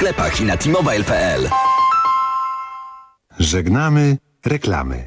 sklepach i na t-mobile.pl. Żegnamy reklamy.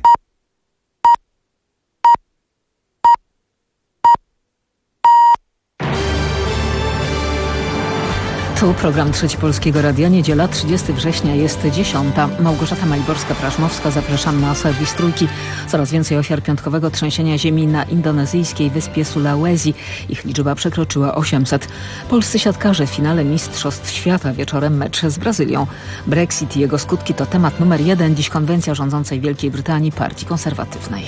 Tu program Trzeci Polskiego Radia. Niedziela, 30 września, jest 10. Małgorzata Maliborska-Prażmowska. Zapraszam na serwis Trójki. Coraz więcej ofiar piątkowego trzęsienia ziemi na indonezyjskiej wyspie Sulawesi. Ich liczba przekroczyła 800. Polscy siatkarze w finale Mistrzostw Świata. Wieczorem mecz z Brazylią. Brexit i jego skutki to temat numer 1. Dziś konwencja rządzącej Wielkiej Brytanii Partii Konserwatywnej.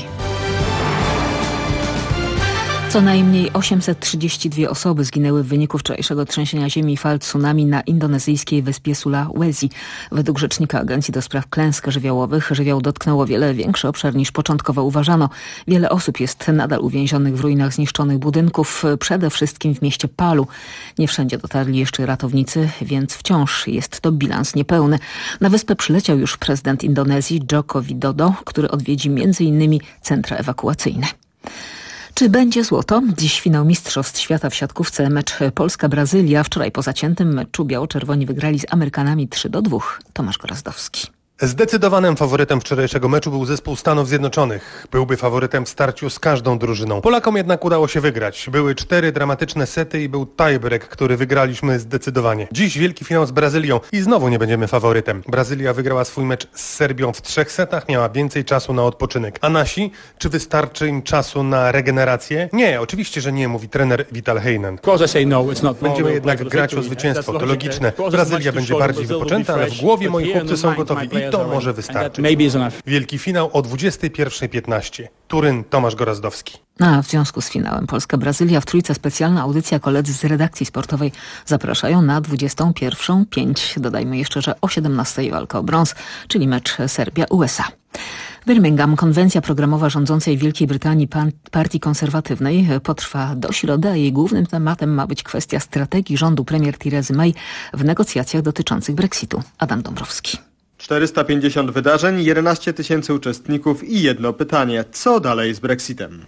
Co najmniej 832 osoby zginęły w wyniku wczorajszego trzęsienia ziemi i fal tsunami na indonezyjskiej wyspie Sulawesi. Według rzecznika Agencji do Spraw Klęsk Żywiołowych żywioł dotknął o wiele większy obszar niż początkowo uważano. Wiele osób jest nadal uwięzionych w ruinach zniszczonych budynków, przede wszystkim w mieście Palu. Nie wszędzie dotarli jeszcze ratownicy, więc wciąż jest to bilans niepełny. Na wyspę przyleciał już prezydent Indonezji Joko Widodo, który odwiedzi m.in. centra ewakuacyjne. Czy będzie złoto? Dziś finał Mistrzostw Świata w siatkówce. Mecz Polska-Brazylia. Wczoraj po zaciętym meczu biało-czerwoni wygrali z Amerykanami 3-2. Tomasz Gorazdowski. Zdecydowanym faworytem wczorajszego meczu był zespół Stanów Zjednoczonych. Byłby faworytem w starciu z każdą drużyną. Polakom jednak udało się wygrać. Były 4 dramatyczne sety i był tiebreak, który wygraliśmy zdecydowanie. Dziś wielki finał z Brazylią i znowu nie będziemy faworytem. Brazylia wygrała swój mecz z Serbią w 3 setach, miała więcej czasu na odpoczynek. A nasi? Czy wystarczy im czasu na regenerację? Nie, oczywiście, że nie, mówi trener Vital Heinen. Będziemy jednak grać o zwycięstwo, to logiczne. Brazylia będzie bardziej wypoczęta, ale w głowie moi chłopcy są gotowi. To może wystarczyć. Wielki finał o 21:15. Turyn, Tomasz Gorazdowski. A w związku z finałem Polska-Brazylia w Trójce specjalna audycja. Koledzy z redakcji sportowej zapraszają na 21:05. Dodajmy jeszcze, że o 17:00 walka o brąz, czyli mecz Serbia-USA. Birmingham. Konwencja programowa rządzącej Wielkiej Brytanii Partii Konserwatywnej potrwa do środy, a jej głównym tematem ma być kwestia strategii rządu premier Terezy May w negocjacjach dotyczących Brexitu. Adam Dąbrowski. 450 wydarzeń, 11 000 uczestników i jedno pytanie. Co dalej z Brexitem?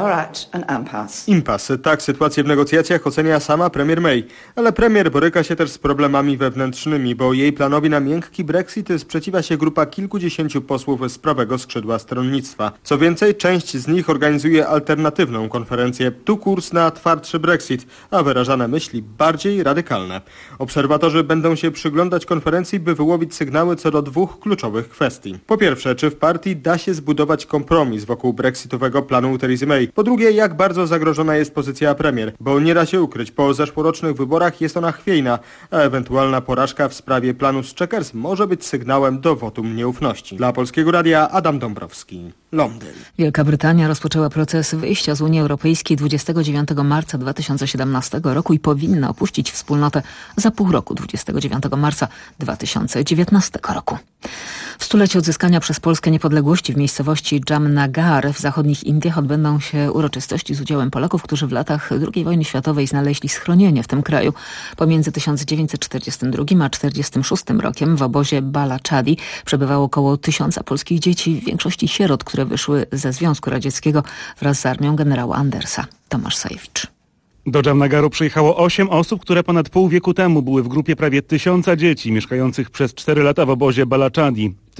Impasse. Tak sytuację w negocjacjach ocenia sama premier May. Ale premier boryka się też z problemami wewnętrznymi, bo jej planowi na miękki Brexit sprzeciwia się grupa kilkudziesięciu posłów z prawego skrzydła stronnictwa. Co więcej, część z nich organizuje alternatywną konferencję. Tu kurs na twardszy Brexit, a wyrażane myśli bardziej radykalne. Obserwatorzy będą się przyglądać konferencji, by wyłowić sygnały co do 2 kluczowych kwestii. Po pierwsze, czy w partii da się zbudować kompromis wokół brexitowego planu Terezy May? Po drugie, jak bardzo zagrożona jest pozycja premier? Bo nie da się ukryć, po zeszłorocznych wyborach jest ona chwiejna, a ewentualna porażka w sprawie planu z Chequers może być sygnałem do wotum nieufności. Dla Polskiego Radia Adam Dąbrowski, Londyn. Wielka Brytania rozpoczęła proces wyjścia z Unii Europejskiej 29 marca 2017 roku i powinna opuścić wspólnotę za pół roku, 29 marca 2019 roku. W stulecie odzyskania przez Polskę niepodległości w miejscowości Jamnagar w zachodnich Indiach odbędą się uroczystości z udziałem Polaków, którzy w latach II wojny światowej znaleźli schronienie w tym kraju. Pomiędzy 1942 a 1946 rokiem w obozie Balachadi przebywało około 1000 polskich dzieci, w większości sierot, które wyszły ze Związku Radzieckiego wraz z armią generała Andersa. Tomasz Sajewicz. Do Jamnagaru przyjechało 8 osób, które ponad pół wieku temu były w grupie prawie 1000 dzieci mieszkających przez 4 lata w obozie Balachadi. W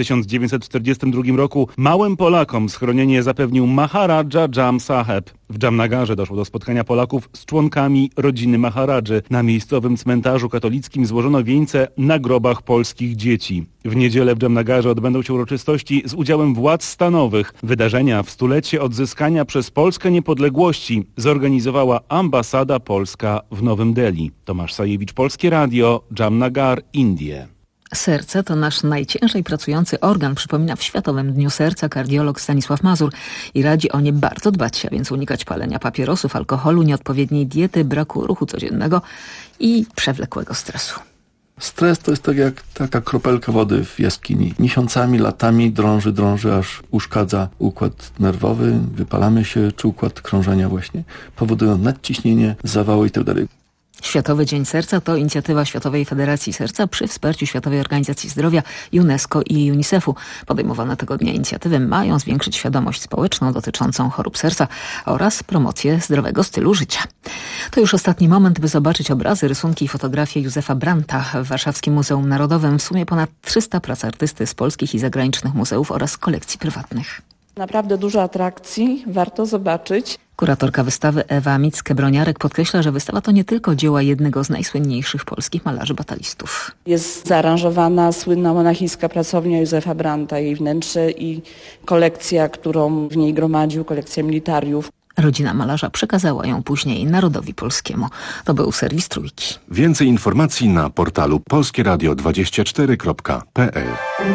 1942 roku małym Polakom schronienie zapewnił Maharaja Jam Saheb. W Jamnagarze doszło do spotkania Polaków z członkami rodziny Maharadży. Na miejscowym cmentarzu katolickim złożono wieńce na grobach polskich dzieci. W niedzielę w Jamnagarze odbędą się uroczystości z udziałem władz stanowych. Wydarzenia w stulecie odzyskania przez Polskę niepodległości zorganizowała ambasada polska w Nowym Delhi. Tomasz Sajewicz, Polskie Radio, Jamnagar, Indie. Serce to nasz najciężej pracujący organ, przypomina w Światowym Dniu Serca kardiolog Stanisław Mazur i radzi o nie bardzo dbać, a więc unikać palenia papierosów, alkoholu, nieodpowiedniej diety, braku ruchu codziennego i przewlekłego stresu. Stres to jest tak jak taka kropelka wody w jaskini. Miesiącami, latami drąży, aż uszkadza układ nerwowy, wypalamy się, czy układ krążenia właśnie, powodują nadciśnienie, zawały itd. Światowy Dzień Serca to inicjatywa Światowej Federacji Serca przy wsparciu Światowej Organizacji Zdrowia, UNESCO i UNICEF-u. Podejmowane tego dnia inicjatywy mają zwiększyć świadomość społeczną dotyczącą chorób serca oraz promocję zdrowego stylu życia. To już ostatni moment, by zobaczyć obrazy, rysunki i fotografie Józefa Brandta w Warszawskim Muzeum Narodowym. W sumie ponad 300 prac artysty z polskich i zagranicznych muzeów oraz kolekcji prywatnych. Naprawdę dużo atrakcji, warto zobaczyć. Kuratorka wystawy Ewa Mickę-Broniarek podkreśla, że wystawa to nie tylko dzieła jednego z najsłynniejszych polskich malarzy batalistów. Jest zaaranżowana słynna monachijska pracownia Józefa Brandta, jej wnętrze i kolekcja, którą w niej gromadził, kolekcja militariów. Rodzina malarza przekazała ją później Narodowi Polskiemu. To był serwis Trójki. Więcej informacji na portalu polskieradio24.pl.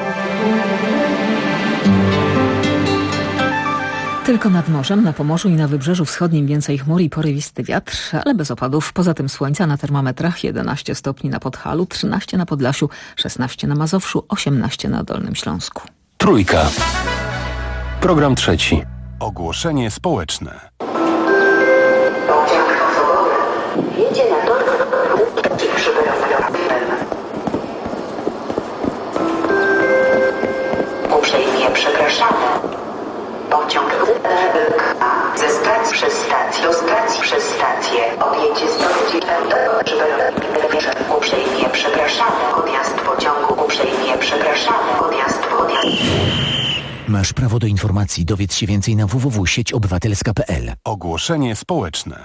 Tylko nad morzem, na Pomorzu i na Wybrzeżu Wschodnim więcej chmur i porywisty wiatr, ale bez opadów. Poza tym słońca na termometrach 11 stopni na Podhalu, 13 na Podlasiu, 16 na Mazowszu, 18 na Dolnym Śląsku. Trójka. Program trzeci. Ogłoszenie społeczne. Jedzie na tor uprzejmie przepraszamy. Pociąg ze stacji przez stację do stacji przez stację odjedzie z uprzejmie przepraszamy. Odjazd pociągu uprzejmie przepraszamy. Odjazd. Masz prawo do informacji. Dowiedz się więcej na www.sieciobywatelska.pl. Ogłoszenie społeczne.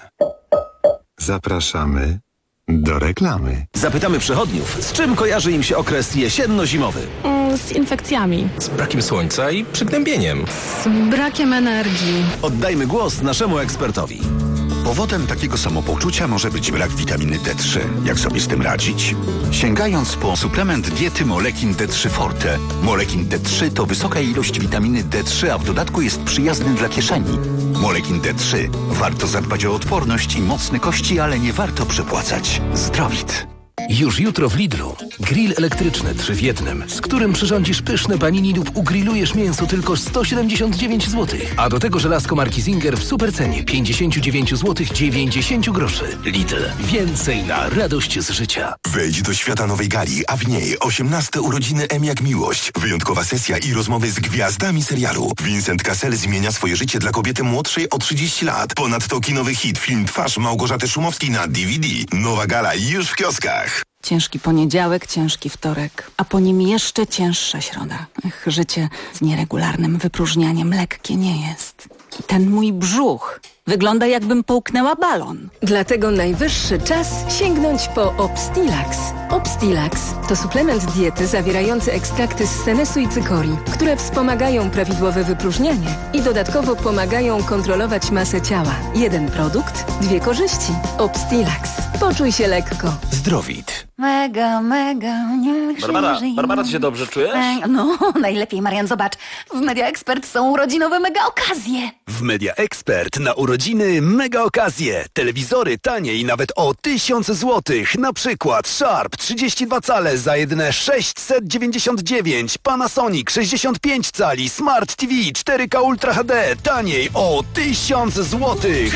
Zapraszamy do reklamy. Zapytamy przechodniów, z czym kojarzy im się okres jesienno-zimowy? Z infekcjami. Z brakiem słońca i przygnębieniem. Z brakiem energii. Oddajmy głos naszemu ekspertowi. Powodem takiego samopoczucia może być brak witaminy D3. Jak sobie z tym radzić? Sięgając po suplement diety Molekin D3 Forte. Molekin D3 to wysoka ilość witaminy D3, a w dodatku jest przyjazny dla kieszeni. Molekin D3. Warto zadbać o odporność i mocne kości, ale nie warto przepłacać. Zdrowit. Już jutro w Lidlu. Grill elektryczny 3 w 1, z którym przyrządzisz pyszne panini lub ugrillujesz mięso tylko 179 zł. A do tego żelazko marki Singer w supercenie 59 zł 90 groszy. Lidl. Więcej na radość z życia. Wejdź do świata nowej gali, a w niej 18 urodziny M jak miłość. Wyjątkowa sesja i rozmowy z gwiazdami serialu. Vincent Cassel zmienia swoje życie dla kobiety młodszej o 30 lat. Ponadto kinowy hit, film Twarz Małgorzaty Szumowskiej na DVD. Nowa gala już w kioskach. Ciężki poniedziałek, ciężki wtorek, a po nim jeszcze cięższa środa. Życie z nieregularnym wypróżnianiem lekkie nie jest. Ten mój brzuch wygląda, jakbym połknęła balon. Dlatego najwyższy czas sięgnąć po Obstilax. Obstilax to suplement diety zawierający ekstrakty z senesu i cykorii, które wspomagają prawidłowe wypróżnianie i dodatkowo pomagają kontrolować masę ciała. Jeden produkt, 2 korzyści. Obstilax. Poczuj się lekko. Zdrowit. Mega, niech Barbara, ty się dobrze czujesz? No, najlepiej, Marian, zobacz. W Media Expert są urodzinowe mega okazje. W Media Expert na urodziny mega okazje. Telewizory taniej nawet o 1000 zł. Na przykład Sharp 32 cale za jedyne 699. Panasonic 65 cali. Smart TV 4K Ultra HD taniej o 1000 zł.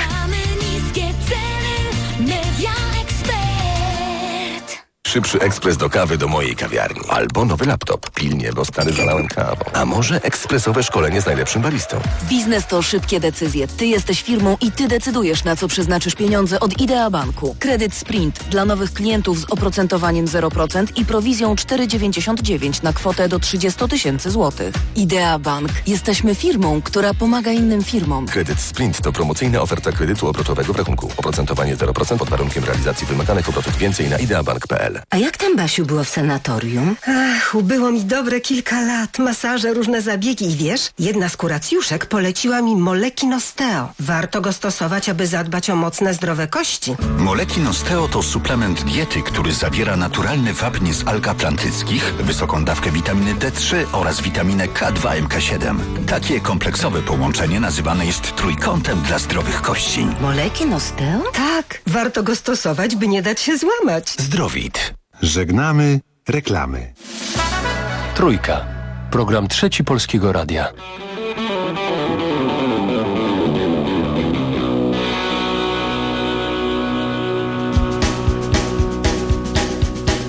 Szybszy ekspres do kawy do mojej kawiarni. Albo nowy laptop. Pilnie, bo stary zalałem kawą. A może ekspresowe szkolenie z najlepszym baristą. Biznes to szybkie decyzje. Ty jesteś firmą i ty decydujesz, na co przeznaczysz pieniądze od Idea Banku. Kredyt Sprint dla nowych klientów z oprocentowaniem 0% i prowizją 4,99 na kwotę do 30 000 złotych. Idea Bank. Jesteśmy firmą, która pomaga innym firmom. Kredyt Sprint to promocyjna oferta kredytu obrotowego w rachunku. Oprocentowanie 0% pod warunkiem realizacji wymaganych obrotów. Więcej na ideabank.pl. A jak tam, Basiu, było w sanatorium? Ubyło mi dobre kilka lat. Masaże, różne zabiegi i wiesz, jedna z kuracjuszek poleciła mi Molekin Osteo. Warto go stosować, aby zadbać o mocne, zdrowe kości. Molekin Osteo to suplement diety, który zawiera naturalny wapń z alg atlantyckich, wysoką dawkę witaminy D3 oraz witaminę K2 MK7. Takie kompleksowe połączenie nazywane jest trójkątem dla zdrowych kości. Molekin Osteo? Tak, warto go stosować, by nie dać się złamać. Zdrowit. Żegnamy reklamy. Trójka. Program trzeci Polskiego Radia.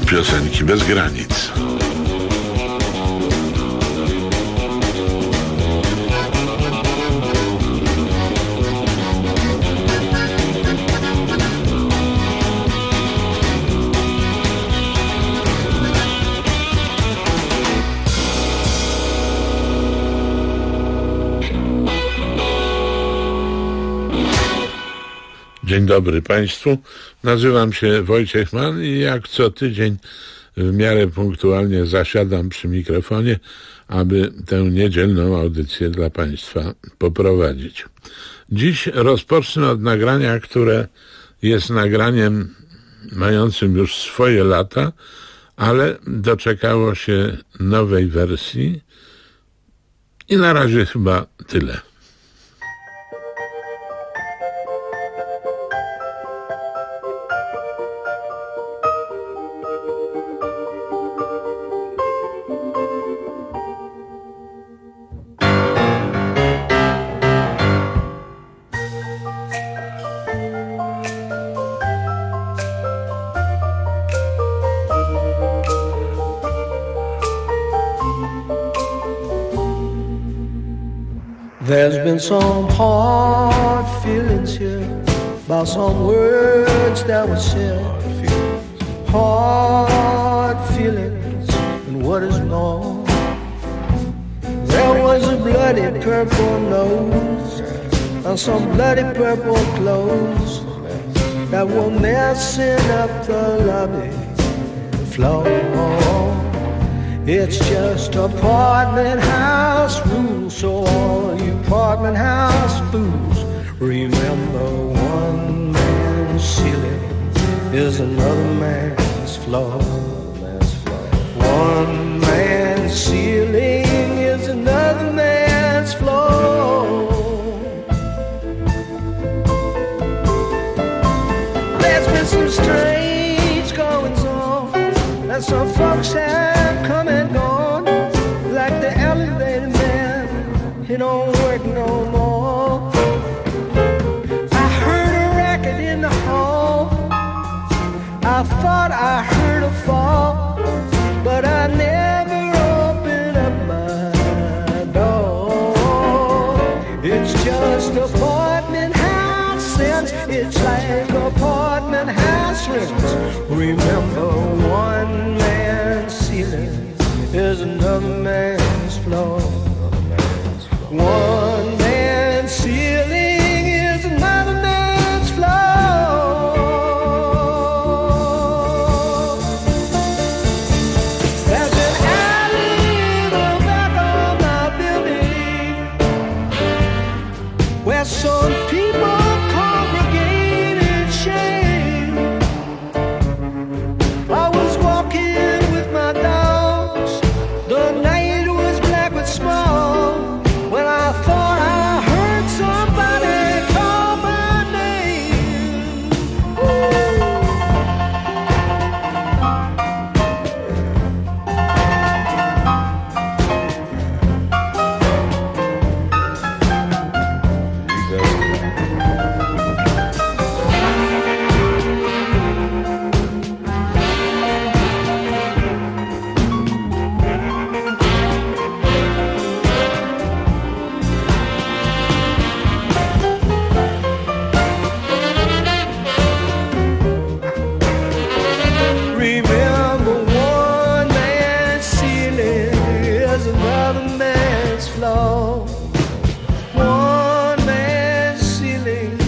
piosenki bez granic. Dzień dobry Państwu, nazywam się Wojciech Mann i jak co tydzień w miarę punktualnie zasiadam przy mikrofonie, aby tę niedzielną audycję dla Państwa poprowadzić. Dziś rozpocznę od nagrania, które jest nagraniem mającym już swoje lata, ale doczekało się nowej wersji i na razie chyba tyle. There's been some hard feelings here about some words that were said. Hard feelings and what is more. There was a bloody purple nose and some bloody purple clothes that were messing up the lobby floor. It's just apartment house rules, so all you apartment house fools, remember one man's ceiling is another man's floor. One man's ceiling is another man's floor. There's been some strange goings on, and some folks have come and gone, like the elevator man, he don't work no more. I heard a racket in the hall, I thought I heard a fall, but I never opened up my door. It's just apartment house sense, it's like apartment house rents. Remember one man's ceiling is another man's floor. One man's ceiling is another man's floor. There's an alley in the back of my building where some people congregate in shame. I was walking with my dogs, the night was black with smog, when I thought I heard somebody call my name. Remember one man's ceiling is another man's floor. One man's ceiling.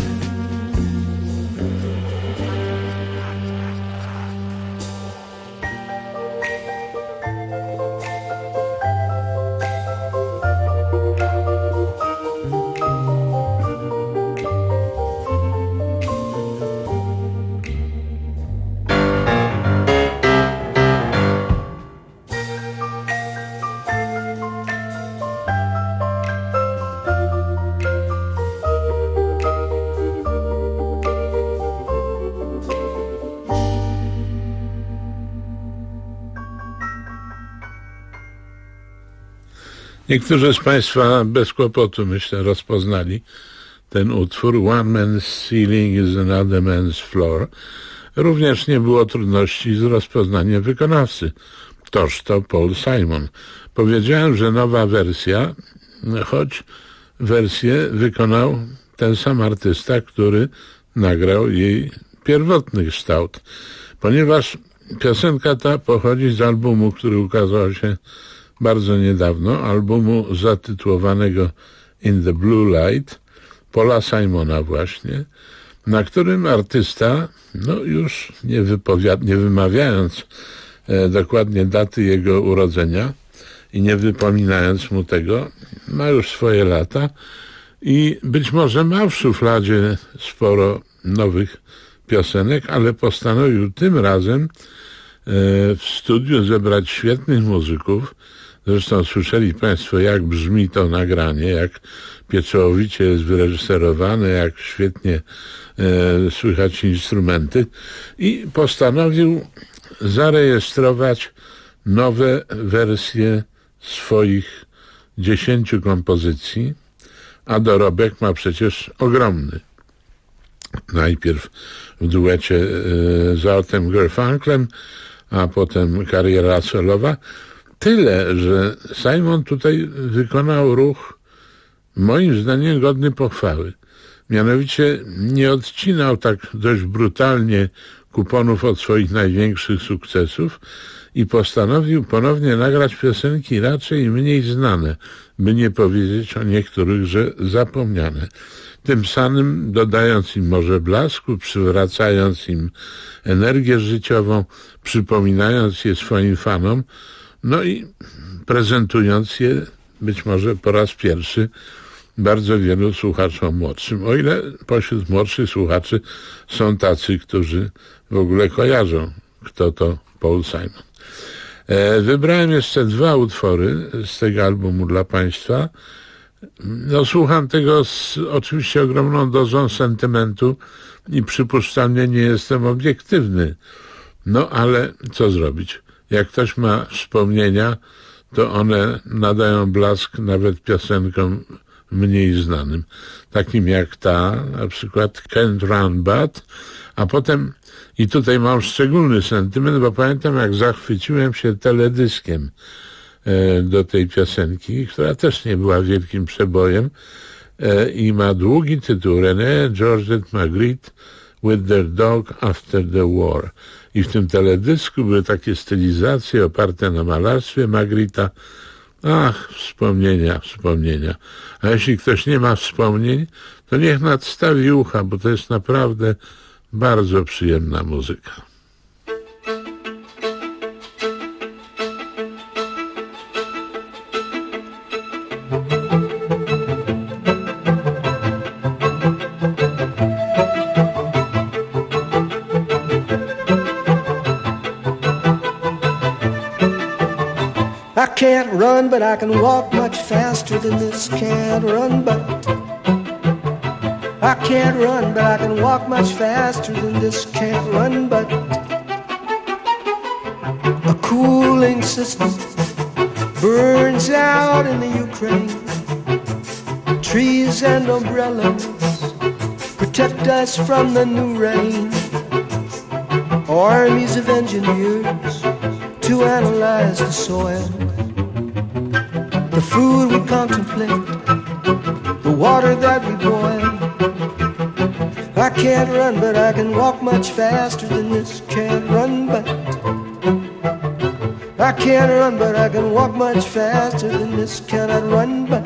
Niektórzy z Państwa bez kłopotu, myślę, rozpoznali ten utwór One Man's Ceiling is Another Man's Floor. Również nie było trudności z rozpoznaniem wykonawcy. Toż to Paul Simon. Powiedziałem, że nowa wersja, choć wersję wykonał ten sam artysta, który nagrał jej pierwotny kształt. Ponieważ piosenka ta pochodzi z albumu, który ukazał się bardzo niedawno, albumu zatytułowanego In the Blue Light, Paula Simona właśnie, na którym artysta, już nie wymawiając dokładnie daty jego urodzenia i nie wypominając mu tego, ma już swoje lata i być może ma w szufladzie sporo nowych piosenek, ale postanowił tym razem w studiu zebrać świetnych muzyków. Zresztą słyszeli Państwo, jak brzmi to nagranie, jak pieczołowicie jest wyreżyserowane, jak świetnie słychać instrumenty i postanowił zarejestrować nowe wersje swoich 10 kompozycji, a dorobek ma przecież ogromny. Najpierw w duecie z Artem Garfunklem, a potem kariera solowa. Tyle, że Simon tutaj wykonał ruch moim zdaniem godny pochwały. Mianowicie nie odcinał tak dość brutalnie kuponów od swoich największych sukcesów i postanowił ponownie nagrać piosenki raczej mniej znane, by nie powiedzieć o niektórych, że zapomniane. Tym samym dodając im może blasku, przywracając im energię życiową, przypominając je swoim fanom, i prezentując je być może po raz pierwszy bardzo wielu słuchaczom młodszym. O ile pośród młodszych słuchaczy są tacy, którzy w ogóle kojarzą, kto to Paul Simon. Wybrałem jeszcze 2 utwory z tego albumu dla Państwa. Słucham tego z oczywiście ogromną dozą sentymentu i przypuszczalnie nie jestem obiektywny. Ale co zrobić? Jak ktoś ma wspomnienia, to one nadają blask nawet piosenkom mniej znanym. Takim jak ta, na przykład Can't Run But, a potem, i tutaj mam szczególny sentyment, bo pamiętam, jak zachwyciłem się teledyskiem do tej piosenki, która też nie była wielkim przebojem i ma długi tytuł René, Georgette Magritte with their dog after the war. I w tym teledysku były takie stylizacje oparte na malarstwie Magritta. Wspomnienia. A jeśli ktoś nie ma wspomnień, to niech nadstawi ucha, bo to jest naprawdę bardzo przyjemna muzyka. I can't run, but I can walk much faster than this. Can't run, but I can't run, but I can walk much faster than this. Can't run, but a cooling system burns out in the Ukraine. Trees and umbrellas protect us from the new rain. Armies of engineers to analyze the soil, the food we contemplate, the water that we boil. I can't run, but I can walk much faster than this. Can't run, but I can't run, but I can walk much faster than this. Cannot run, but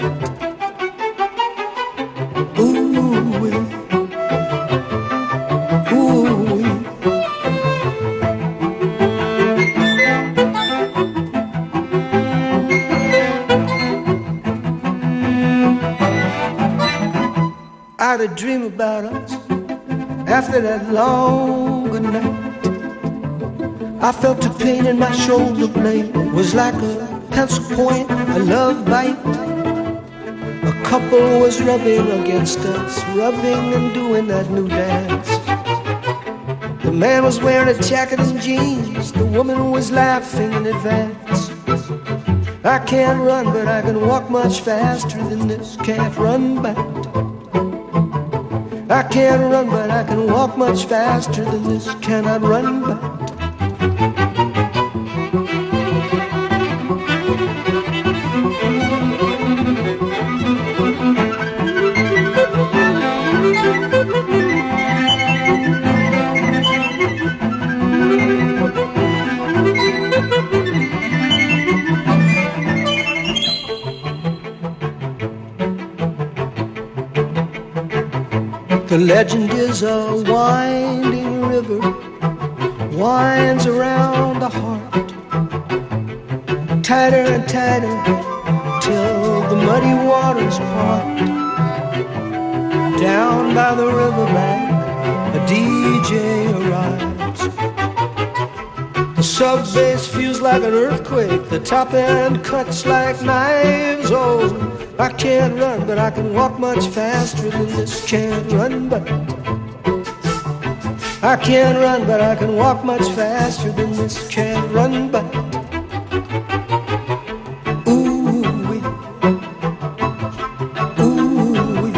I had a dream about us after that long good night. I felt a pain in my shoulder blade. It was like a pencil point, a love bite. A couple was rubbing against us, rubbing and doing that new dance. The man was wearing a jacket and jeans. The woman was laughing in advance. I can't run, but I can walk much faster than this. Can't run back. I can't run, but I can walk much faster than this. Cannot run, but the legend is a winding river, winds around the heart, tighter and tighter till the muddy waters part. Down by the riverbank, a DJ arrives. The sub-bass feels like an earthquake, the top end cuts like knives. Oh, I can't run, but I can walk much faster than this. Can't run, but I can't run, but I can walk much faster than this. Can't run, but ooh-wee, ooh-wee.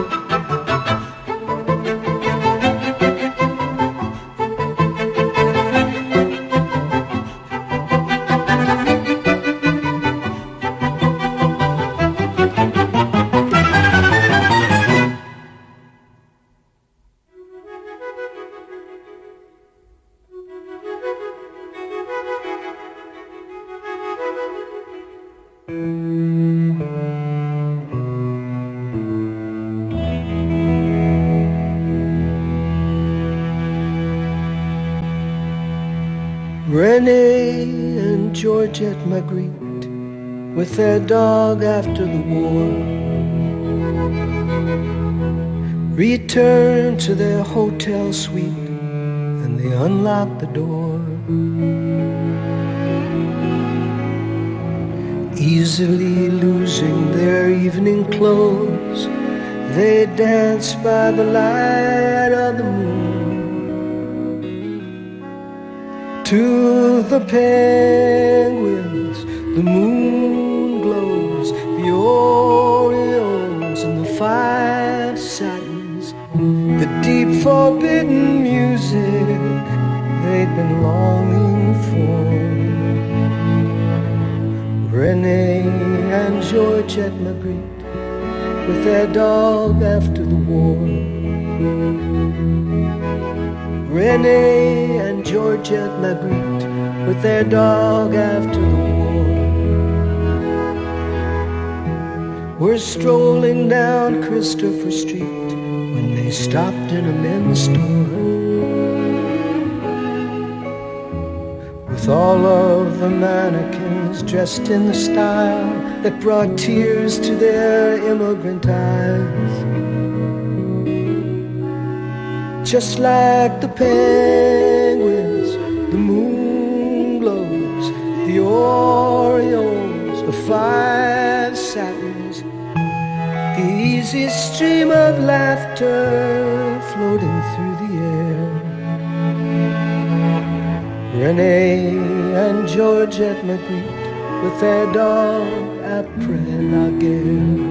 Renee and Georgette Magritte with their dog after the war return to their hotel suite and they unlock the door. Easily losing their evening clothes, they dance by the light of the moon. To the penguins, the moon glows, the orioles and the five satins, the deep forbidden music they'd been longing for. Renee and Georgette Magritte with their dog after the war. Renee and Georgette Magritte with their dog after the war. Were strolling down Christopher Street when they stopped in a men's store. With all of the mannequins dressed in the style that brought tears to their immigrant eyes. Just like the penguins, the moon glows, the orioles, the five satins, the easy stream of laughter floating through the air. Renee and Georgette Magritte with their dog après la guerre.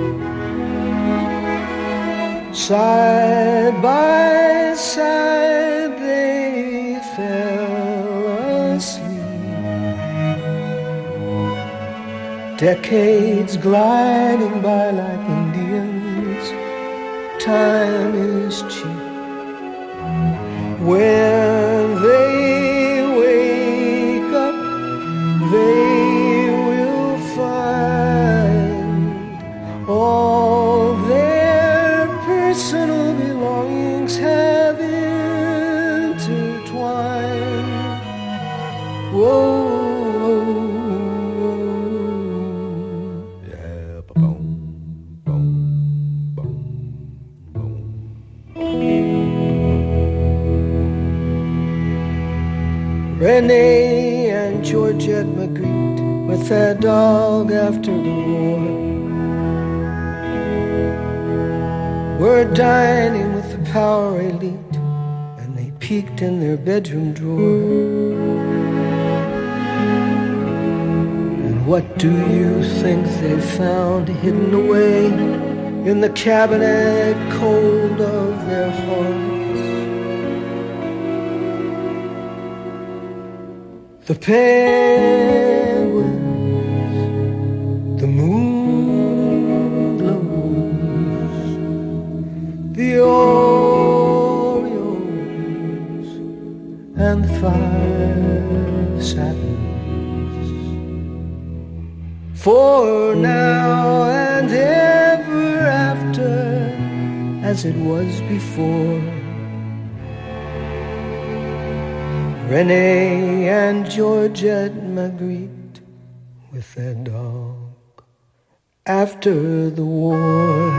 Side by side they fell asleep, decades gliding by like Indians. Time is cheap. When they wake up, they will find all their personal belongings have intertwined. Whoa. Renee and Georgette Magritte with their dog after the war were dining with the power elite, and they peeked in their bedroom drawer. And what do you think they found hidden away in the cabinet cold of their hearts. The penguins, the moon glows, the Orioles and the 5 Saturns. For now and ever after, as it was before, Renee and Georgette Magritte with their dog after the war.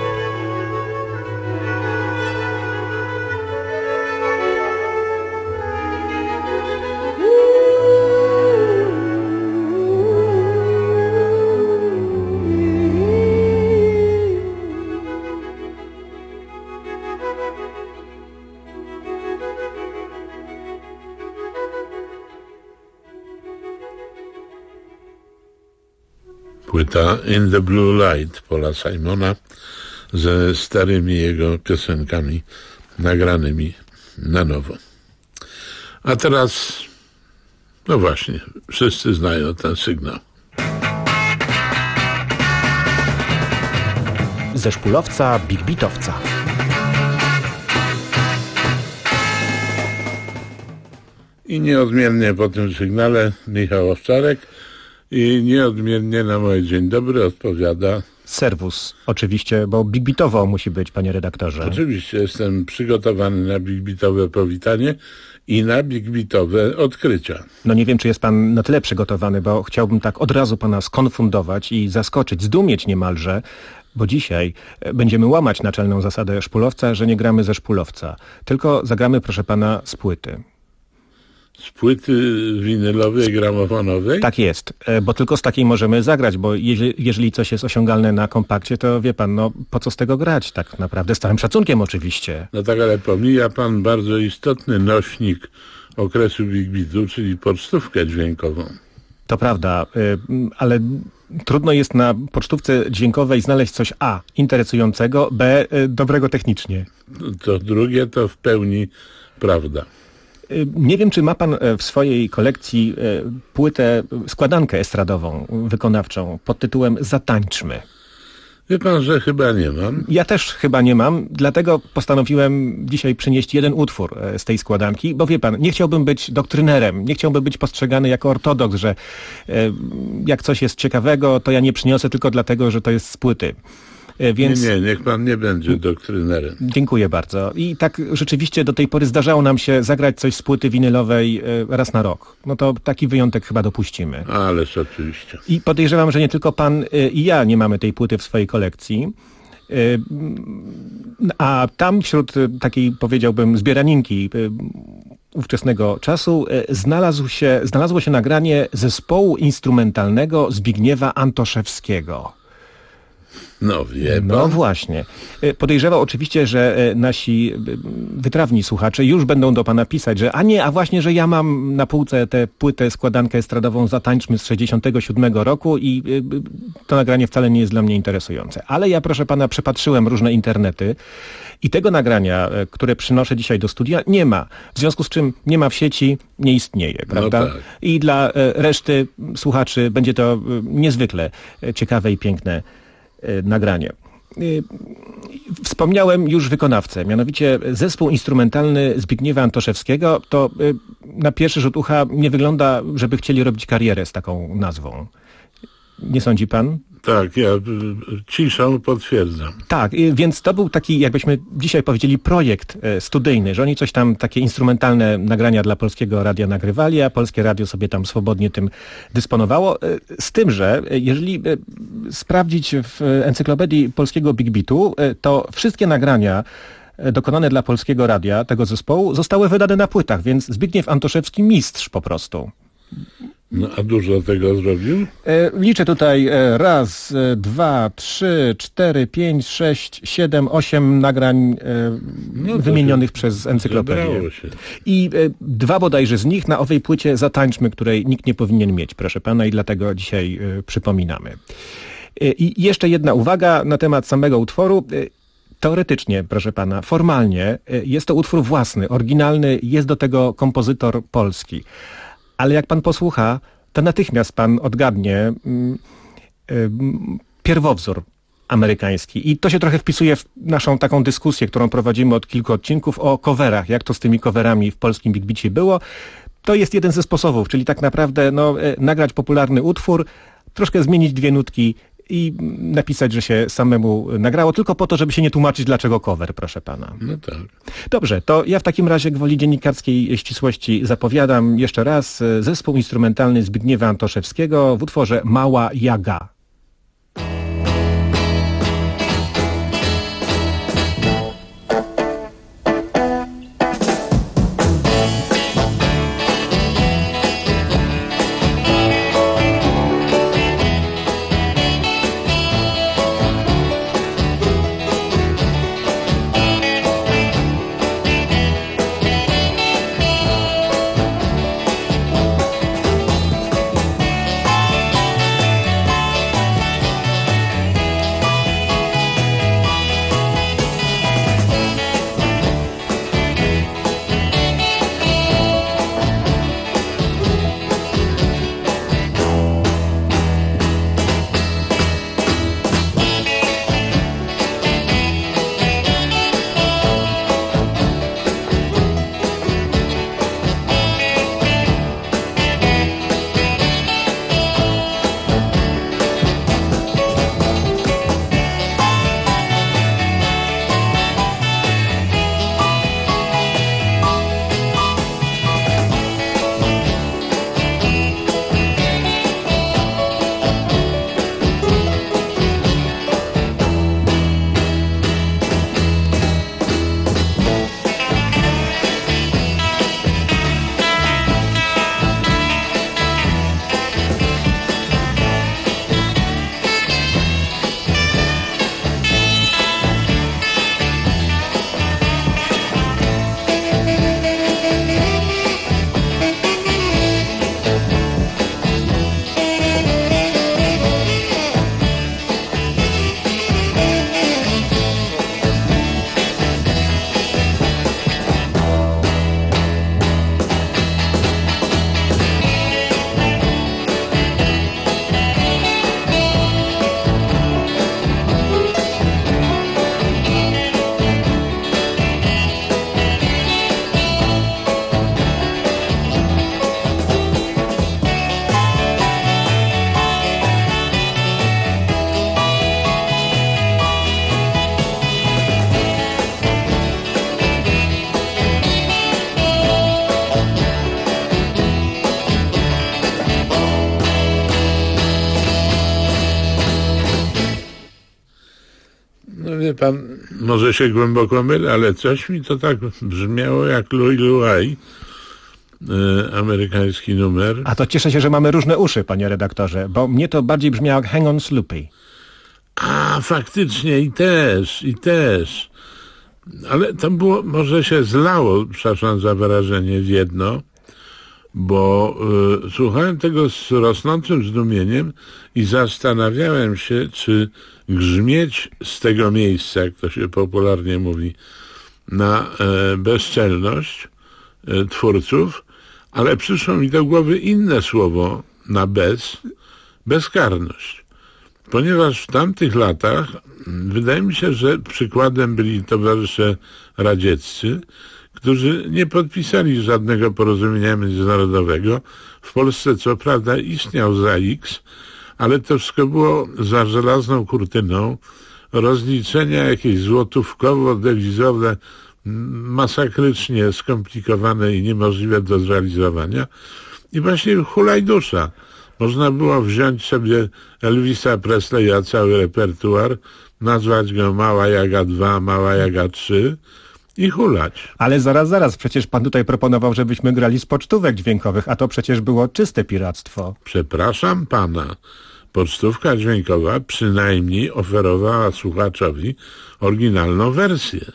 Płyta In the Blue Light Paula Simona ze starymi jego piosenkami nagranymi na nowo. A teraz, no właśnie, wszyscy znają ten sygnał. Ze szpulowca Big Beatowca. I nieodmiennie po tym sygnale Michał Owczarek i nieodmiennie na moje dzień dobry odpowiada Serwus, oczywiście, bo Big Beatowo musi być, panie redaktorze. Oczywiście, jestem przygotowany na Big Beatowe powitanie i na Big Beatowe odkrycia. No nie wiem, czy jest pan na tyle przygotowany, bo chciałbym tak od razu pana skonfundować i zaskoczyć, zdumieć niemalże, bo dzisiaj będziemy łamać naczelną zasadę szpulowca, że nie gramy ze szpulowca, tylko zagramy, proszę pana, z płyty. Z płyty winylowej, gramofonowej? Tak jest, bo tylko z takiej możemy zagrać, bo jeżeli coś jest osiągalne na kompakcie, to wie pan, no po co z tego grać tak naprawdę, z całym szacunkiem oczywiście. No tak, ale pomija pan bardzo istotny nośnik okresu Big Beatu, czyli pocztówkę dźwiękową. To prawda, ale trudno jest na pocztówce dźwiękowej znaleźć coś A, interesującego, B, dobrego technicznie. To drugie to w pełni prawda. Nie wiem, czy ma pan w swojej kolekcji płytę, składankę estradową, wykonawczą pod tytułem Zatańczmy. Wie pan, że chyba nie mam. Ja też chyba nie mam, dlatego postanowiłem dzisiaj przynieść jeden utwór z tej składanki, bo wie pan, nie chciałbym być doktrynerem, nie chciałbym być postrzegany jako ortodoks, że jak coś jest ciekawego, to ja nie przyniosę tylko dlatego, że to jest z płyty. Więc... Nie, niech pan nie będzie doktrynerem. Dziękuję bardzo. I tak rzeczywiście do tej pory zdarzało nam się zagrać coś z płyty winylowej raz na rok. No to taki wyjątek chyba dopuścimy. Ależ oczywiście. I podejrzewam, że nie tylko pan i ja nie mamy tej płyty w swojej kolekcji. A tam wśród takiej, powiedziałbym, zbieraninki ówczesnego czasu znalazło się nagranie zespołu instrumentalnego Zbigniewa Antoszewskiego. No wie pan. No właśnie. Podejrzewał oczywiście, że nasi wytrawni słuchacze już będą do pana pisać, że a właśnie, że ja mam na półce tę płytę, składankę estradową Zatańczmy z 67 roku i to nagranie wcale nie jest dla mnie interesujące. Ale ja, proszę pana, przepatrzyłem różne internety i tego nagrania, które przynoszę dzisiaj do studia, nie ma. W związku z czym nie ma w sieci, nie istnieje, prawda? No tak. I dla reszty słuchaczy będzie to niezwykle ciekawe i piękne nagranie. Wspomniałem już wykonawcę, mianowicie zespół instrumentalny Zbigniewa Antoszewskiego. To na pierwszy rzut ucha nie wygląda, żeby chcieli robić karierę z taką nazwą. Nie sądzi pan? Tak, ja ciszą potwierdzam. Tak, więc to był taki, jakbyśmy dzisiaj powiedzieli, projekt studyjny, że oni coś tam, takie instrumentalne nagrania dla Polskiego Radia nagrywali, a Polskie Radio sobie tam swobodnie tym dysponowało. Z tym, że jeżeli sprawdzić w encyklopedii polskiego Big Beatu, to wszystkie nagrania dokonane dla Polskiego Radia, tego zespołu, zostały wydane na płytach, więc Zbigniew Antoszewski mistrz po prostu. No a dużo tego zrobił? Liczę tutaj 1, 2, 3, 4, 5, 6, 7, 8 nagrań wymienionych przez encyklopedię. I 2 bodajże z nich na owej płycie Zatańczmy, której nikt nie powinien mieć, proszę pana, i dlatego dzisiaj przypominamy. I jeszcze jedna uwaga na temat samego utworu. Teoretycznie, proszę pana, formalnie jest to utwór własny, oryginalny, jest do tego kompozytor polski. Ale jak pan posłucha, to natychmiast pan odgadnie pierwowzór amerykański. I to się trochę wpisuje w naszą taką dyskusję, którą prowadzimy od kilku odcinków o coverach, jak to z tymi coverami w polskim Big Beacie było. To jest jeden ze sposobów, czyli tak naprawdę nagrać popularny utwór, troszkę zmienić dwie nutki i napisać, że się samemu nagrało, tylko po to, żeby się nie tłumaczyć, dlaczego cover, proszę pana. No tak. Dobrze, to ja w takim razie gwoli dziennikarskiej ścisłości zapowiadam jeszcze raz zespół instrumentalny Zbigniewa Antoszewskiego w utworze Mała Jaga. Wie pan, może się głęboko mylę, ale coś mi to tak brzmiało jak Louie Louie, amerykański numer. A to cieszę się, że mamy różne uszy, panie redaktorze, bo mnie to bardziej brzmiało jak Hang on Sloopy. A, faktycznie i też. Ale to było, może się zlało, przepraszam za wyrażenie, w jedno, bo słuchałem tego z rosnącym zdumieniem i zastanawiałem się, czy grzmieć z tego miejsca, jak to się popularnie mówi, na bezczelność twórców, ale przyszło mi do głowy inne słowo na bezkarność. Ponieważ w tamtych latach wydaje mi się, że przykładem byli towarzysze radzieccy, którzy nie podpisali żadnego porozumienia międzynarodowego. W Polsce co prawda istniał ZAIKS, ale to wszystko było za żelazną kurtyną. Rozliczenia jakieś złotówkowo-dewizowe, masakrycznie skomplikowane i niemożliwe do zrealizowania. I właśnie hulaj dusza. Można było wziąć sobie Elvisa Presleya, cały repertuar, nazwać go Mała Jaga 2, Mała Jaga 3 i hulać. Ale zaraz, przecież pan tutaj proponował, żebyśmy grali z pocztówek dźwiękowych, a to przecież było czyste piractwo. Przepraszam pana, pocztówka dźwiękowa przynajmniej oferowała słuchaczowi oryginalną wersję.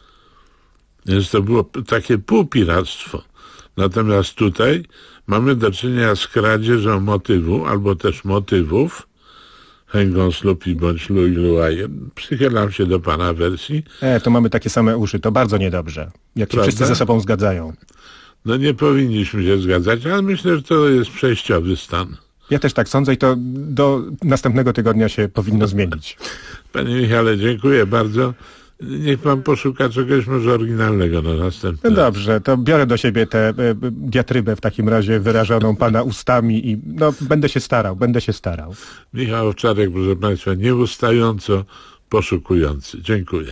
Więc to było takie półpiractwo. Natomiast tutaj mamy do czynienia z kradzieżą motywu, albo też motywów Hęgą Slupi bądź Lui Luaje. Przychylam się do pana wersji. To mamy takie same uszy, to bardzo niedobrze. Jak się wszyscy ze sobą zgadzają. No nie powinniśmy się zgadzać, ale myślę, że to jest przejściowy stan. Ja też tak sądzę i to do następnego tygodnia się powinno zmienić. Panie Michale, dziękuję bardzo. Niech pan poszuka czegoś może oryginalnego na następne. No dobrze, to biorę do siebie tę diatrybę w takim razie wyrażoną pana ustami i będę się starał. Michał Owczarek, proszę państwa, nieustająco poszukujący. Dziękuję.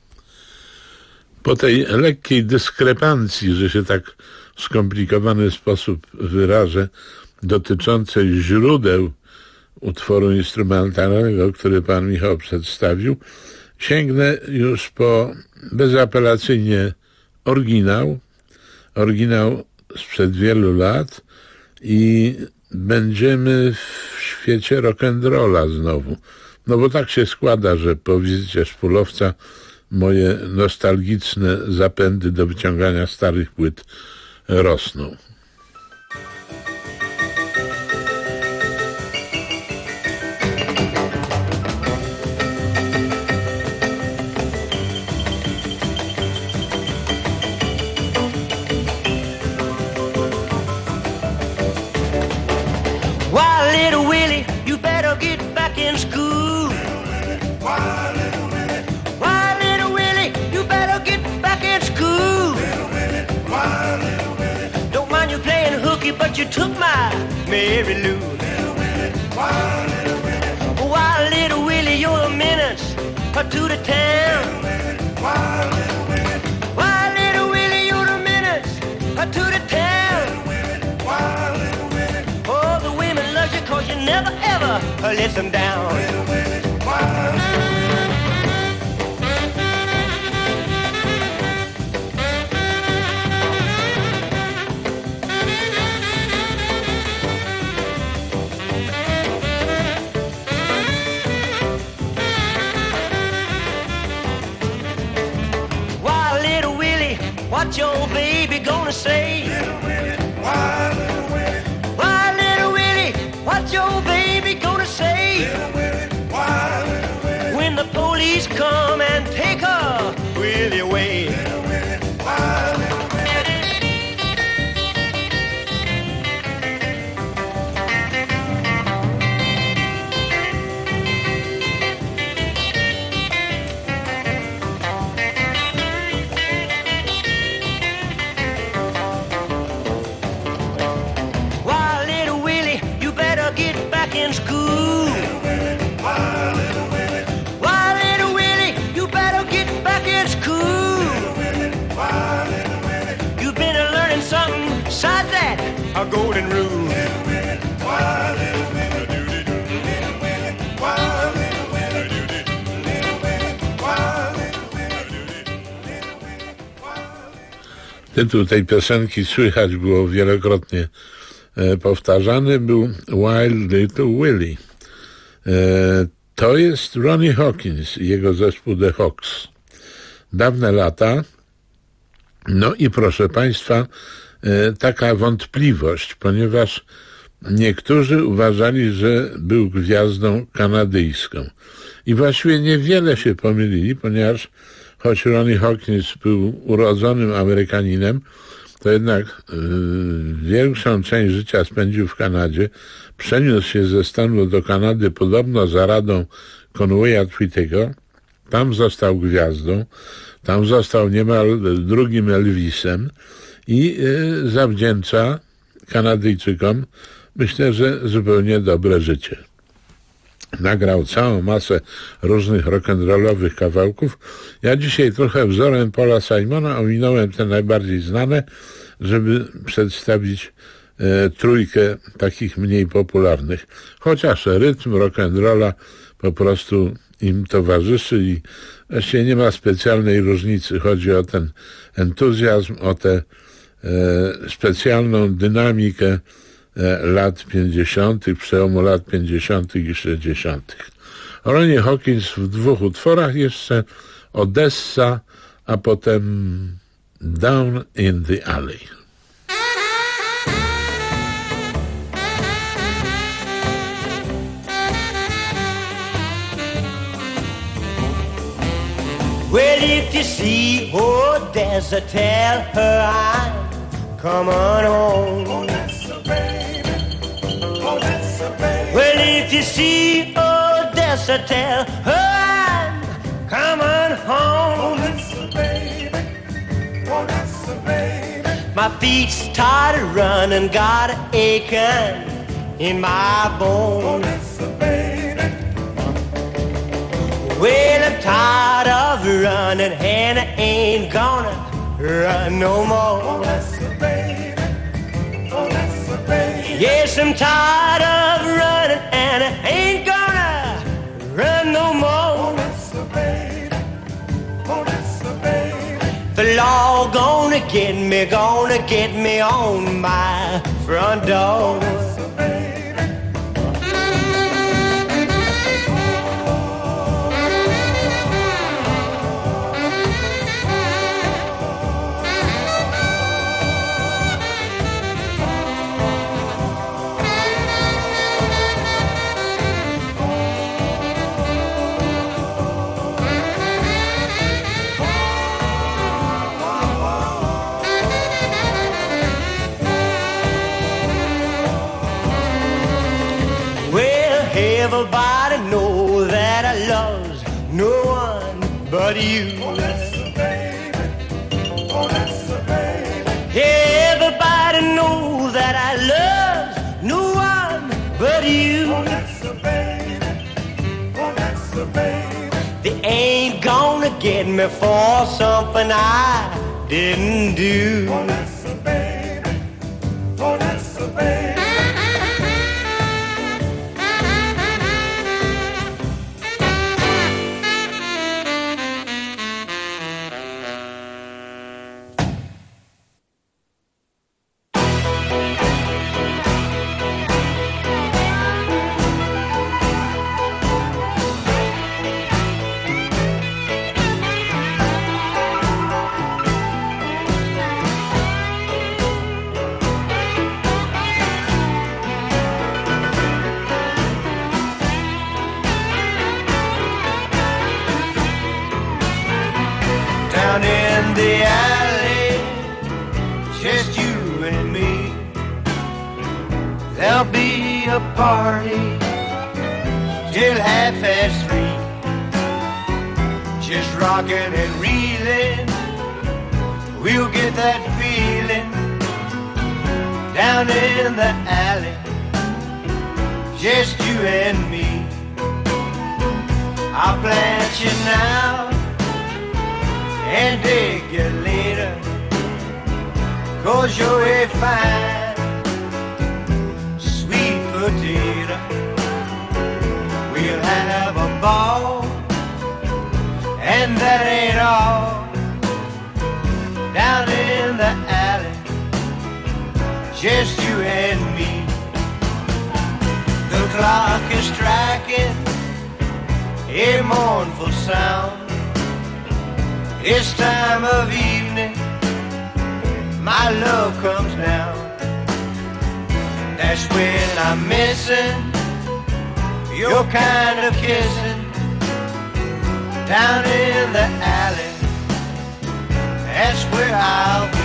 Po tej lekkiej dyskrepancji, że się tak w skomplikowany sposób wyrażę, dotyczącej źródeł utworu instrumentalnego, który pan Michał przedstawił, sięgnę już po bezapelacyjnie oryginał sprzed wielu lat i będziemy w świecie rock'n'rolla znowu. No bo tak się składa, że po wizycie szpulowca moje nostalgiczne zapędy do wyciągania starych płyt rosną. But you took my Mary Lou. Why, little Willie, you're a menace to the town. Why, little Willie, you're a menace to the town. Oh, the women love you 'cause you never ever let them down. What your baby gonna say? Why, little Willie, what your baby gonna say? When the police come and take her Willie away. In school. Why, little Willie, you better get back in school. You've been learning something besides that, a golden rule. Tytuł tej piosenki słychać było wielokrotnie powtarzany, był Wild Little Willie. To jest Ronnie Hawkins i jego zespół The Hawks. Dawne lata. No i proszę państwa, taka wątpliwość, ponieważ niektórzy uważali, że był gwiazdą kanadyjską. I właściwie niewiele się pomylili, ponieważ choć Ronnie Hawkins był urodzonym Amerykaninem, to jednak większą część życia spędził w Kanadzie. Przeniósł się ze Stanów do Kanady podobno za radą Conwaya Twittiego. Tam został gwiazdą. Tam został niemal drugim Elvisem i zawdzięcza Kanadyjczykom, myślę, że zupełnie dobre życie. Nagrał całą masę różnych rock'n'rollowych kawałków. Ja dzisiaj trochę wzorem Paula Simona ominąłem te najbardziej znane, żeby przedstawić trójkę takich mniej popularnych. Chociaż rytm rock'n'rolla po prostu im towarzyszy i właściwie nie ma specjalnej różnicy. Chodzi o ten entuzjazm, o tę specjalną dynamikę lat 50., przełomu lat 50. i 60. Ronnie Hawkins w dwóch utworach jeszcze, Odessa, a potem Down in the Alley. Well, if you see Odessa, tell her I'm coming home. Odessa, baby. Odessa, baby. Well, if you see Odessa, tell her I'm coming home. Odessa, baby. Odessa, baby. My feet started running, got an aching in my bones. Odessa, baby. Well, I'm tired of running and I ain't gonna run no more. Odessa, baby. Odessa, baby. Yes, I'm tired of running and I ain't gonna run no more. Odessa, baby. Odessa, baby. The law gonna get me on my front door. Odessa, baby. Everybody know that I loves no one but you. Odessa, baby. Odessa, baby. Everybody know that I loves no one but you. Odessa, baby. Odessa, baby. They ain't gonna get me for something I didn't do. Odessa, baby. Odessa, baby. Down in the alley, just you and me. There'll be a party till 3:30. Just rocking and reeling, we'll get that feeling. Down in the alley, just you and me. I'll plant you now and dig you later, 'cause you're a fine, sweet potato. We'll have a ball, and that ain't all. Down in the alley, just you and me. The clock is striking a mournful sound. This time of evening, my love comes down. That's when I'm missing your kind of kissing. Down in the alley, that's where I'll be.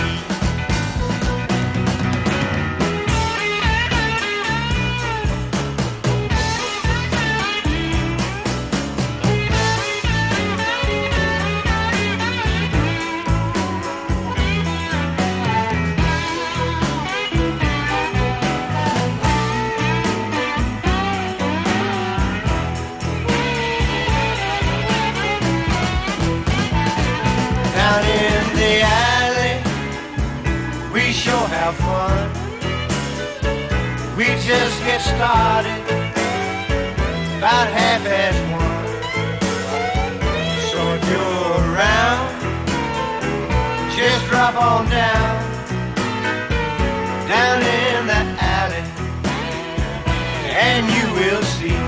Down in the alley, we sure have fun. We just get started about 1:30. So if you're around, just drop on down. Down in the alley, and you will see.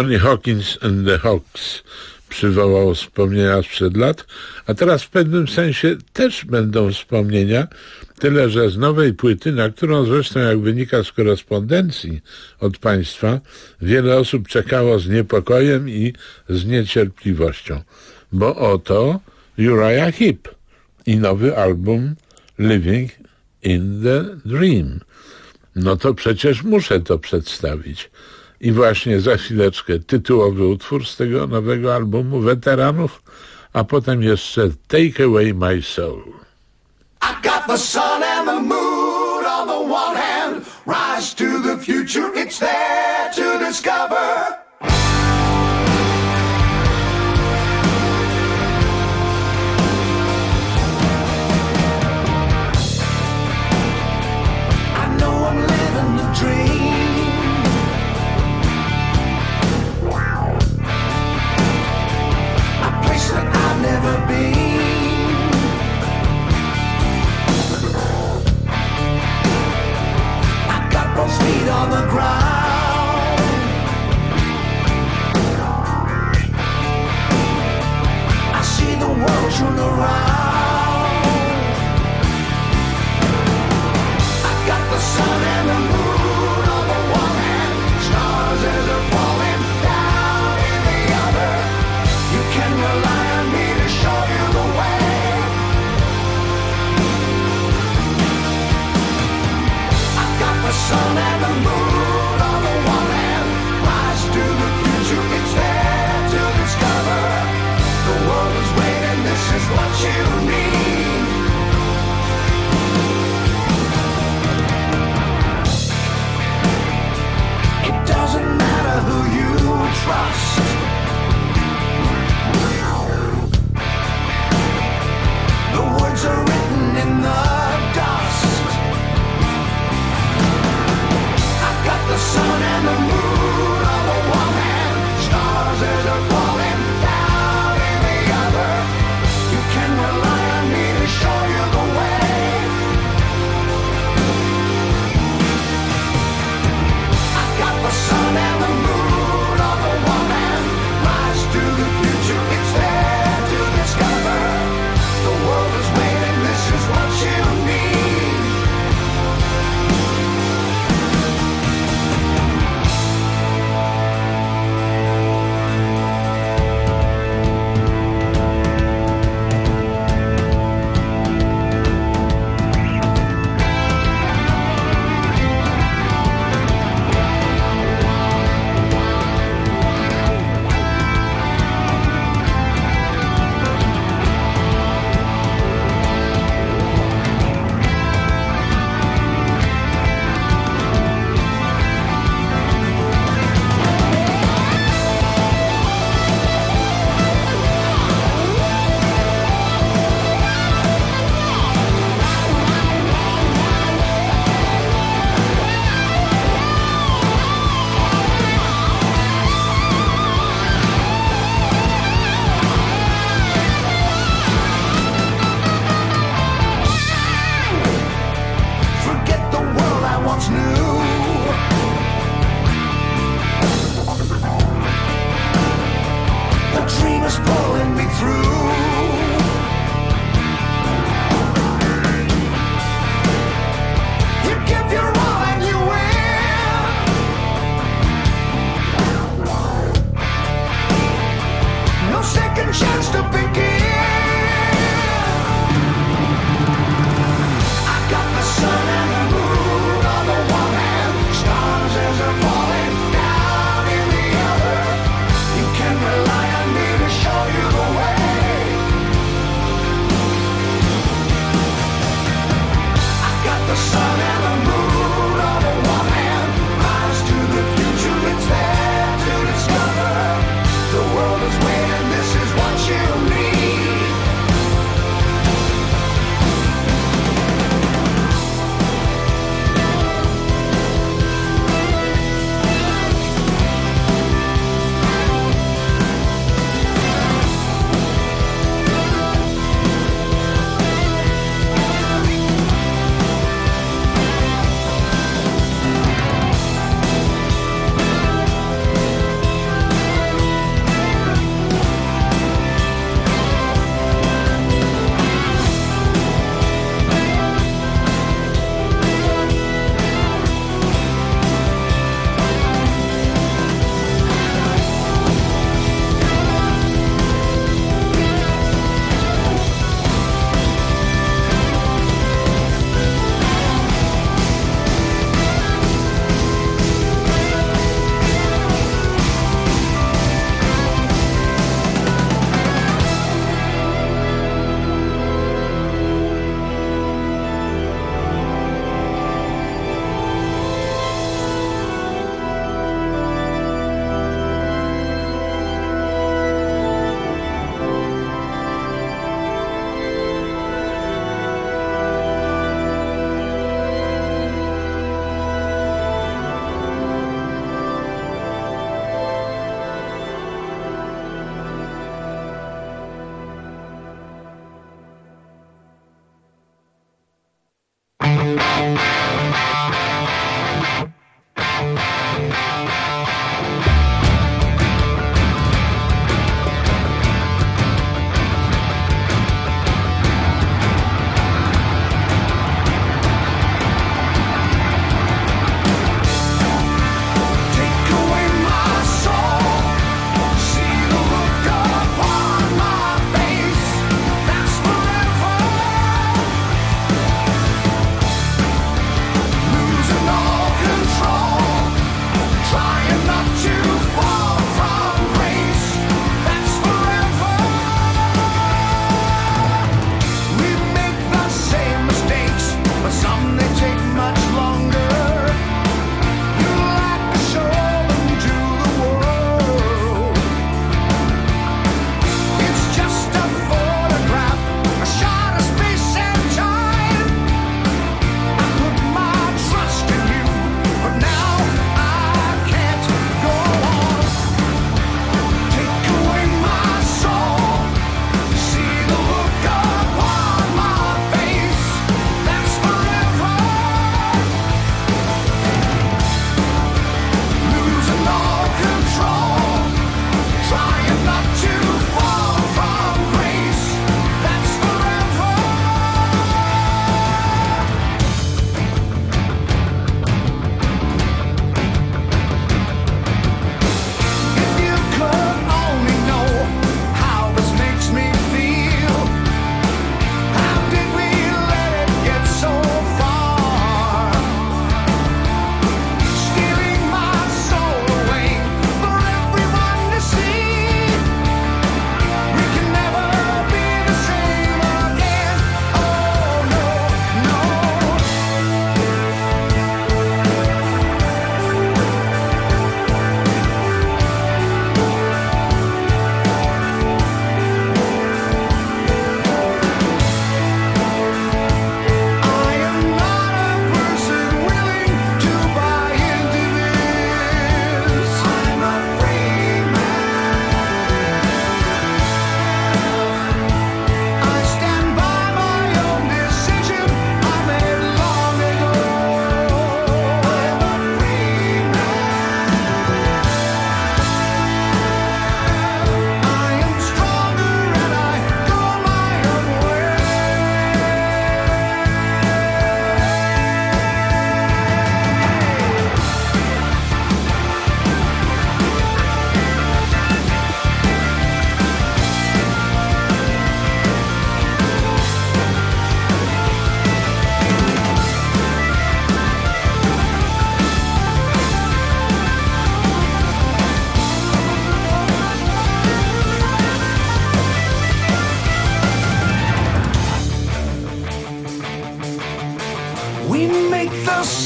Johnny Hawkins and the Hawks przywołał wspomnienia sprzed lat, a teraz w pewnym sensie też będą wspomnienia, tyle że z nowej płyty, na którą zresztą, jak wynika z korespondencji od państwa, wiele osób czekało z niepokojem i z niecierpliwością, bo oto Uriah Heep i nowy album Living in the Dream. No to przecież muszę to przedstawić. I właśnie za chwileczkę tytułowy utwór z tego nowego albumu Weteranów, a potem jeszcze Take Away My Soul. I got the sun and the moon on the one hand, rise to the future, it's there to discover. I know I'm living the dream. A place that I've never been. Both feet on the ground. I see the world turn around. I got the sun and the moon on the one hand, stars as they're falling down in the other. You can rely on me to show you the way. The sun and the moon on the one hand, rise to the future, it's there to discover. The world is waiting, this is what you need. It doesn't matter who you trust. The words are written in the dust. The sun and the moon on the one hand, stars as they're falling down in the other. You can rely on me to show you the way. I got the sun and the moon on the one hand, rise to the future, it's there to discover. The world is waiting, this is what you need. Show you the way.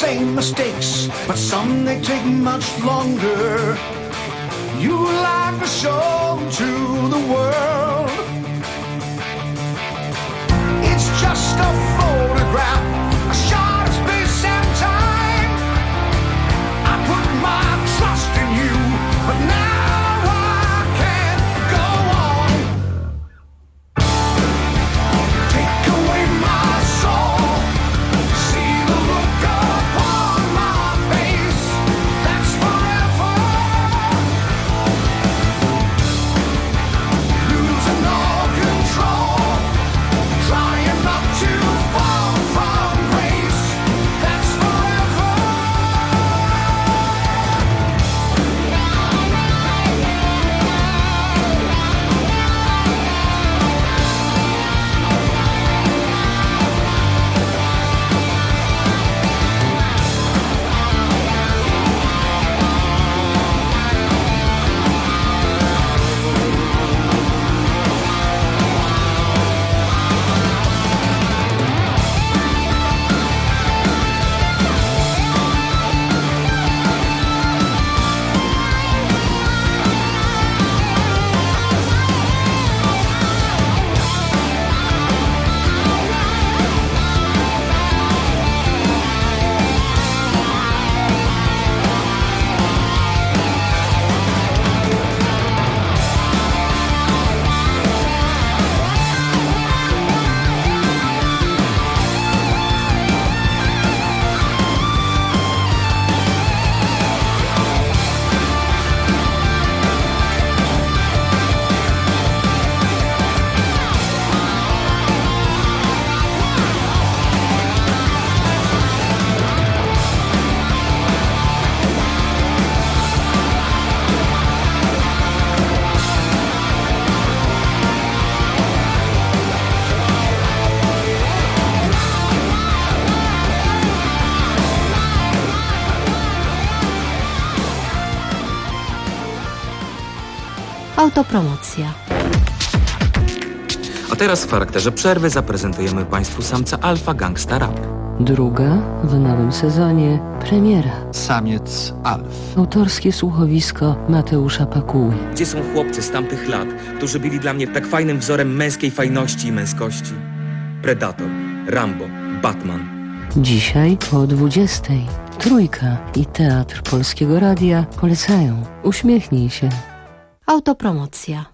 same mistakes, but some they take much longer. You like to show to the world. It's just a photograph, a shot of space and time. I put my trust in you, but now I can't go on. Take away my soul, see the look upon my face. That's forever. Losing all control, trying not to fall from grace. That's forever. Autopromocja. A teraz w charakterze przerwy zaprezentujemy Państwu samca alfa Gangsta Rap. Druga w nowym sezonie premiera. Samiec alf. Autorskie słuchowisko Mateusza Pakuły. Gdzie są chłopcy z tamtych lat, którzy byli dla mnie tak fajnym wzorem męskiej fajności i męskości? Predator, Rambo, Batman. Dzisiaj po 20. Trójka i Teatr Polskiego Radia polecają. Uśmiechnij się. Autopromocja.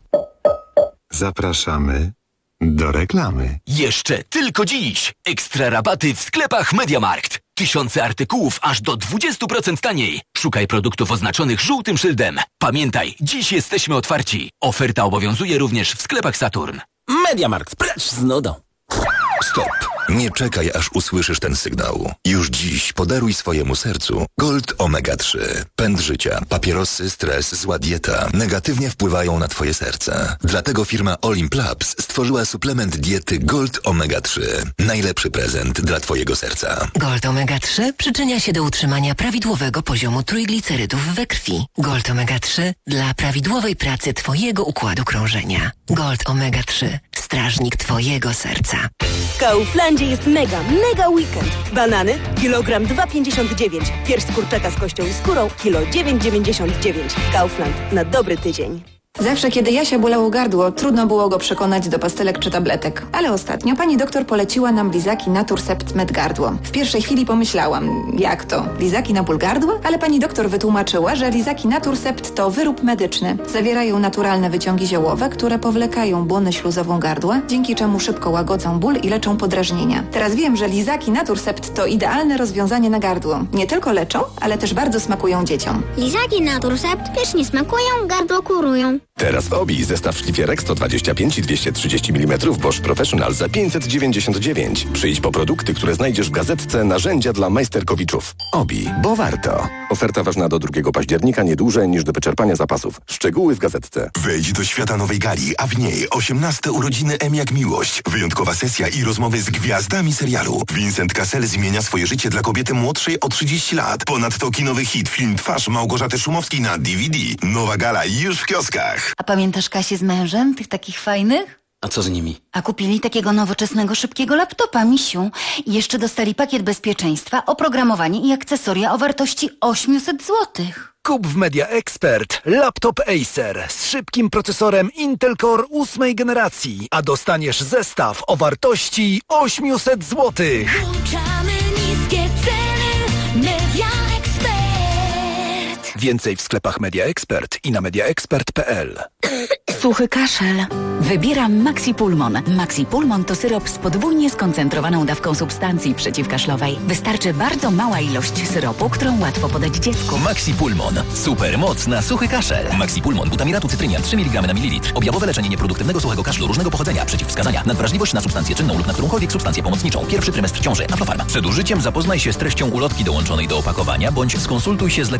Zapraszamy do reklamy. Jeszcze tylko dziś. Ekstra rabaty w sklepach MediaMarkt. Tysiące artykułów aż do 20% taniej. Szukaj produktów oznaczonych żółtym szyldem. Pamiętaj, dziś jesteśmy otwarci. Oferta obowiązuje również w sklepach Saturn. MediaMarkt, precz z nudą. Stop! Nie czekaj, aż usłyszysz ten sygnał. Już dziś podaruj swojemu sercu Gold Omega 3. Pęd życia, papierosy, stres, zła dieta negatywnie wpływają na twoje serce. Dlatego firma Olimplabs stworzyła suplement diety Gold Omega 3. Najlepszy prezent dla twojego serca. Gold Omega 3 przyczynia się do utrzymania prawidłowego poziomu trójglicerydów we krwi. Gold Omega 3 dla prawidłowej pracy twojego układu krążenia. Gold Omega 3. Strażnik twojego serca. W Kauflandzie jest mega weekend. Banany, kilogram 2,59. Pierś z kurczaka z kością i skórą, kilo 9,99. Kaufland, na dobry tydzień. Zawsze, kiedy Jasia bolało gardło, trudno było go przekonać do pastelek czy tabletek. Ale ostatnio pani doktor poleciła nam lizaki Naturcept Med Gardło. W pierwszej chwili pomyślałam, jak to? Lizaki na ból gardła? Ale pani doktor wytłumaczyła, że lizaki Naturcept to wyrób medyczny. Zawierają naturalne wyciągi ziołowe, które powlekają błonę śluzową gardła, dzięki czemu szybko łagodzą ból i leczą podrażnienia. Teraz wiem, że lizaki Naturcept to idealne rozwiązanie na gardło. Nie tylko leczą, ale też bardzo smakują dzieciom. Lizaki Naturcept pysznie smakują, gardło kurują. Teraz w Obi zestaw szlifierek 125 i 230 mm Bosch Professional za 599. Przyjdź po produkty, które znajdziesz w gazetce Narzędzia dla majsterkowiczów. Obi, bo warto. Oferta ważna do 2 października, nie dłużej niż do wyczerpania zapasów. Szczegóły w gazetce. Wejdź do świata nowej gali, a w niej 18 urodziny M jak miłość. Wyjątkowa sesja i rozmowy z gwiazdami serialu. Vincent Cassel zmienia swoje życie dla kobiety młodszej o 30 lat. Ponadto kinowy hit, film Twarz Małgorzaty Szumowskiej na DVD. Nowa gala już w kioskach. A pamiętasz Kasię z mężem, tych takich fajnych? A co z nimi? A kupili takiego nowoczesnego, szybkiego laptopa, misiu. I jeszcze dostali pakiet bezpieczeństwa, oprogramowanie i akcesoria o wartości 800 zł. Kup w Media Expert laptop Acer z szybkim procesorem Intel Core 8 generacji, a dostaniesz zestaw o wartości 800 zł. Włączamy niskie ceny. Media Expert. Więcej w sklepach Media Expert i na mediaexpert.pl. Suchy kaszel. Wybieram Maxi Pulmon. Maxi Pulmon to syrop z podwójnie skoncentrowaną dawką substancji przeciwkaszlowej. Wystarczy bardzo mała ilość syropu, którą łatwo podać dziecku. Maxi Pulmon. Super moc na suchy kaszel. Maxi Pulmon. Butamiratu cytrynian 3 mg na mililitr. Objawowe leczenie nieproduktywnego suchego kaszlu różnego pochodzenia. Przeciwwskazania. Nadwrażliwość na substancję czynną lub na którąkolwiek substancję pomocniczą. Pierwszy trymestr ciąży. Aflofarm. Przed użyciem zapoznaj się z treścią ulotki dołączonej do opakowania bądź skonsultuj się z lekarzem.